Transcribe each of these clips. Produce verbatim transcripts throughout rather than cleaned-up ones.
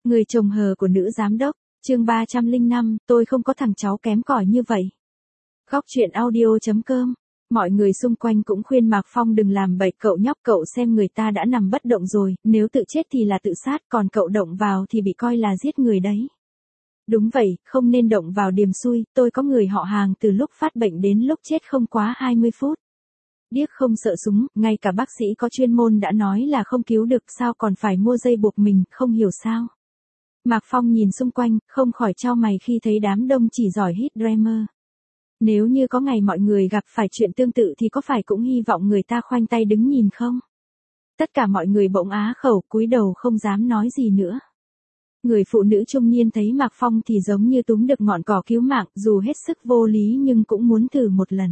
Người chồng hờ của nữ giám đốc, chương ba trăm lẻ năm, tôi không có thằng cháu kém cỏi như vậy. Góc truyện audio chấm com. Mọi người xung quanh cũng khuyên Mạc Phong đừng làm bậy cậu nhóc, cậu xem người ta đã nằm bất động rồi, nếu tự chết thì là tự sát, còn cậu động vào thì bị coi là giết người đấy. Đúng vậy, không nên động vào điềm xui, tôi có người họ hàng từ lúc phát bệnh đến lúc chết không quá hai mươi phút. Điếc không sợ súng, ngay cả bác sĩ có chuyên môn đã nói là không cứu được, sao còn phải mua dây buộc mình, không hiểu sao. Mạc Phong nhìn xung quanh, không khỏi chau mày khi thấy đám đông chỉ giỏi hit dreamer. Nếu như có ngày mọi người gặp phải chuyện tương tự thì có phải cũng hy vọng người ta khoanh tay đứng nhìn không? Tất cả mọi người bỗng á khẩu, cúi đầu không dám nói gì nữa. Người phụ nữ trung niên thấy Mạc Phong thì giống như túm được ngọn cỏ cứu mạng, dù hết sức vô lý nhưng cũng muốn thử một lần.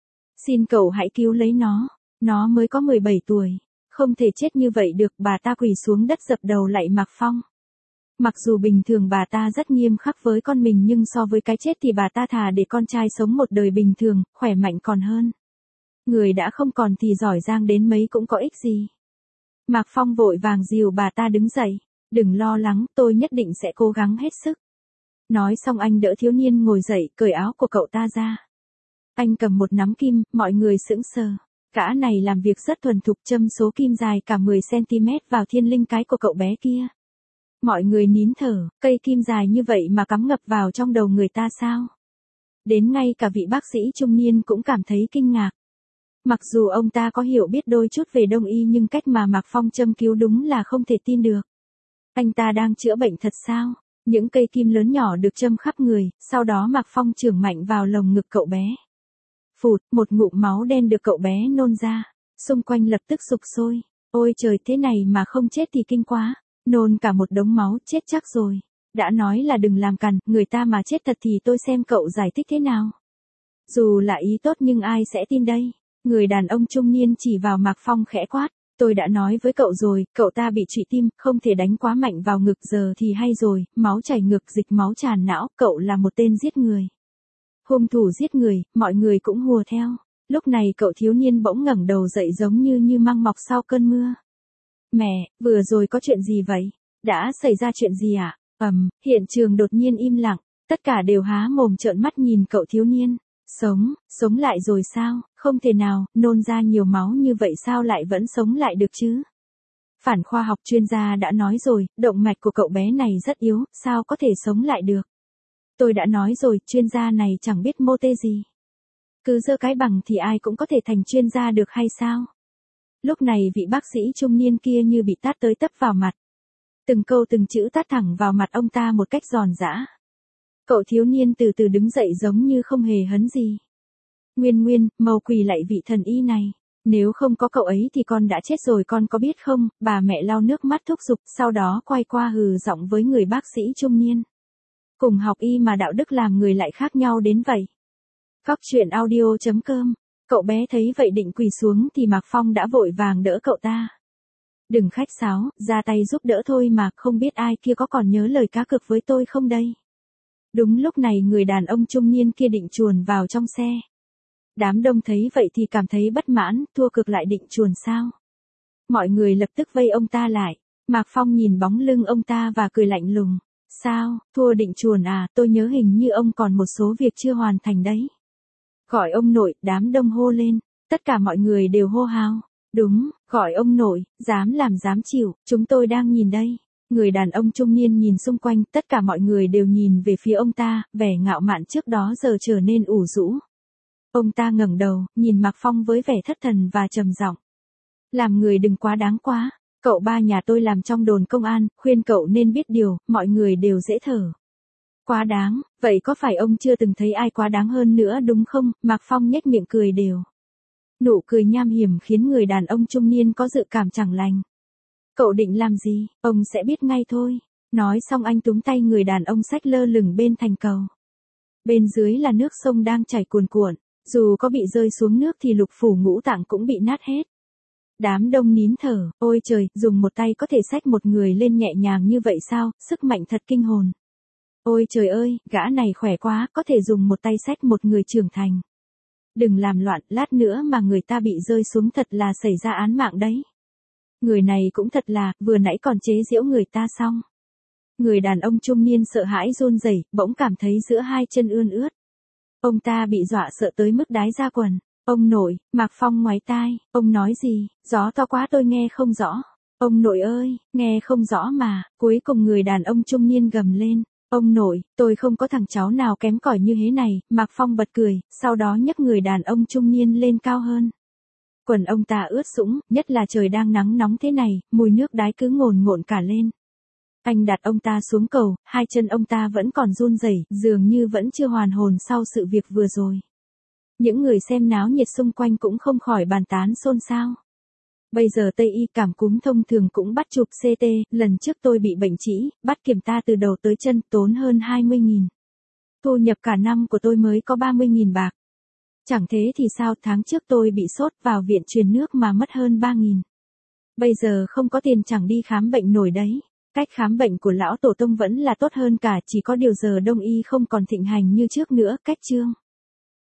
Xin cậu hãy cứu lấy nó, nó mới có mười bảy tuổi, không thể chết như vậy được. Bà ta quỳ xuống đất dập đầu lạy Mạc Phong. Mặc dù bình thường bà ta rất nghiêm khắc với con mình nhưng so với cái chết thì bà ta thà để con trai sống một đời bình thường, khỏe mạnh còn hơn. Người đã không còn thì giỏi giang đến mấy cũng có ích gì. Mạc Phong vội vàng dìu bà ta đứng dậy. Đừng lo lắng, tôi nhất định sẽ cố gắng hết sức. Nói xong anh đỡ thiếu niên ngồi dậy, cởi áo của cậu ta ra. Anh cầm một nắm kim, mọi người sững sờ. Gã này làm việc rất thuần thục, châm số kim dài cả mười xăng-ti-mét vào thiên linh cái của cậu bé kia. Mọi người nín thở, cây kim dài như vậy mà cắm ngập vào trong đầu người ta sao? Đến ngay cả vị bác sĩ trung niên cũng cảm thấy kinh ngạc. Mặc dù ông ta có hiểu biết đôi chút về đông y nhưng cách mà Mạc Phong châm cứu đúng là không thể tin được. Anh ta đang chữa bệnh thật sao? Những cây kim lớn nhỏ được châm khắp người, sau đó Mạc Phong chưởng mạnh vào lồng ngực cậu bé. Phụt, một ngụm máu đen được cậu bé nôn ra. Xung quanh lập tức sục sôi. Ôi trời, thế này mà không chết thì kinh quá. Nôn cả một đống máu, chết chắc rồi. Đã nói là đừng làm cằn, người ta mà chết thật thì tôi xem cậu giải thích thế nào. Dù là ý tốt nhưng ai sẽ tin đây? Người đàn ông trung niên chỉ vào Mạc Phong khẽ quát. Tôi đã nói với cậu rồi, cậu ta bị trụy tim, không thể đánh quá mạnh vào ngực, giờ thì hay rồi, máu chảy ngực, dịch máu tràn não, cậu là một tên giết người. Hung thủ giết người, mọi người cũng hùa theo. Lúc này cậu thiếu niên bỗng ngẩng đầu dậy giống như như măng mọc sau cơn mưa. Mẹ, vừa rồi có chuyện gì vậy? Đã xảy ra chuyện gì ạ? À? Ầm, hiện trường đột nhiên im lặng, tất cả đều há mồm trợn mắt nhìn cậu thiếu niên. Sống, sống lại rồi sao? Không thể nào, nôn ra nhiều máu như vậy sao lại vẫn sống lại được chứ? Phản khoa học chuyên gia đã nói rồi, động mạch của cậu bé này rất yếu, sao có thể sống lại được? Tôi đã nói rồi, chuyên gia này chẳng biết mô tê gì. Cứ giơ cái bằng thì ai cũng có thể thành chuyên gia được hay sao? Lúc này vị bác sĩ trung niên kia như bị tát tới tấp vào mặt. Từng câu từng chữ tát thẳng vào mặt ông ta một cách giòn giã. Cậu thiếu niên từ từ đứng dậy giống như không hề hấn gì. Nguyên Nguyên, mau quỳ lạy vị thần y này. Nếu không có cậu ấy thì con đã chết rồi, con có biết không? Bà mẹ lau nước mắt thúc giục, sau đó quay qua hừ giọng với người bác sĩ trung niên. Cùng học y mà đạo đức làm người lại khác nhau đến vậy. Góc truyện audio chấm com. Cậu bé thấy vậy định quỳ xuống thì Mạc Phong đã vội vàng đỡ cậu ta. Đừng khách sáo, ra tay giúp đỡ thôi mà, không biết ai kia có còn nhớ lời cá cược với tôi không đây? Đúng lúc này người đàn ông trung niên kia định chuồn vào trong xe. Đám đông thấy vậy thì cảm thấy bất mãn, thua cược lại định chuồn sao? Mọi người lập tức vây ông ta lại. Mạc Phong nhìn bóng lưng ông ta và cười lạnh lùng. Sao, thua định chuồn à, tôi nhớ hình như ông còn một số việc chưa hoàn thành đấy. Gọi ông nội, đám đông hô lên. Tất cả mọi người đều hô hào. Đúng, gọi ông nội, dám làm dám chịu, chúng tôi đang nhìn đây. Người đàn ông trung niên nhìn xung quanh, tất cả mọi người đều nhìn về phía ông ta, vẻ ngạo mạn trước đó giờ trở nên ủ rũ. Ông ta ngẩng đầu, nhìn Mạc Phong với vẻ thất thần và trầm giọng. Làm người đừng quá đáng quá, cậu ba nhà tôi làm trong đồn công an, khuyên cậu nên biết điều, mọi người đều dễ thở. Quá đáng, vậy có phải ông chưa từng thấy ai quá đáng hơn nữa đúng không? Mạc Phong nhếch miệng cười đều. Nụ cười nham hiểm khiến người đàn ông trung niên có dự cảm chẳng lành. Cậu định làm gì, ông sẽ biết ngay thôi. Nói xong anh túm tay người đàn ông xách lơ lửng bên thành cầu. Bên dưới là nước sông đang chảy cuồn cuộn, dù có bị rơi xuống nước thì lục phủ ngũ tạng cũng bị nát hết. Đám đông nín thở, ôi trời, dùng một tay có thể xách một người lên nhẹ nhàng như vậy sao, sức mạnh thật kinh hồn. Ôi trời ơi, gã này khỏe quá, có thể dùng một tay xách một người trưởng thành. Đừng làm loạn, lát nữa mà người ta bị rơi xuống thật là xảy ra án mạng đấy. Người này cũng thật là, vừa nãy còn chế giễu người ta xong. Người đàn ông trung niên sợ hãi run rẩy, bỗng cảm thấy giữa hai chân ươn ướt. Ông ta bị dọa sợ tới mức đái ra quần. Ông nội, Mạc Phong ngoáy tai, ông nói gì, gió to quá tôi nghe không rõ. Ông nội ơi, nghe không rõ mà, cuối cùng người đàn ông trung niên gầm lên. Ông nội, tôi không có thằng cháu nào kém cỏi như thế này, Mạc Phong bật cười, sau đó nhấc người đàn ông trung niên lên cao hơn. Quần ông ta ướt sũng, nhất là trời đang nắng nóng thế này, mùi nước đái cứ ngồn ngộn cả lên. Anh đặt ông ta xuống cầu, hai chân ông ta vẫn còn run rẩy, dường như vẫn chưa hoàn hồn sau sự việc vừa rồi. Những người xem náo nhiệt xung quanh cũng không khỏi bàn tán xôn xao. Bây giờ Tây y cảm cúm thông thường cũng bắt chụp xê tê, lần trước tôi bị bệnh trĩ, bắt kiểm tra từ đầu tới chân tốn hơn hai mươi nghìn. Thu nhập cả năm của tôi mới có ba mươi nghìn bạc. Chẳng thế thì sao, tháng trước tôi bị sốt vào viện truyền nước mà mất hơn ba nghìn. Bây giờ không có tiền chẳng đi khám bệnh nổi đấy. Cách khám bệnh của lão tổ tông vẫn là tốt hơn cả, chỉ có điều giờ đông y không còn thịnh hành như trước nữa, cách chương.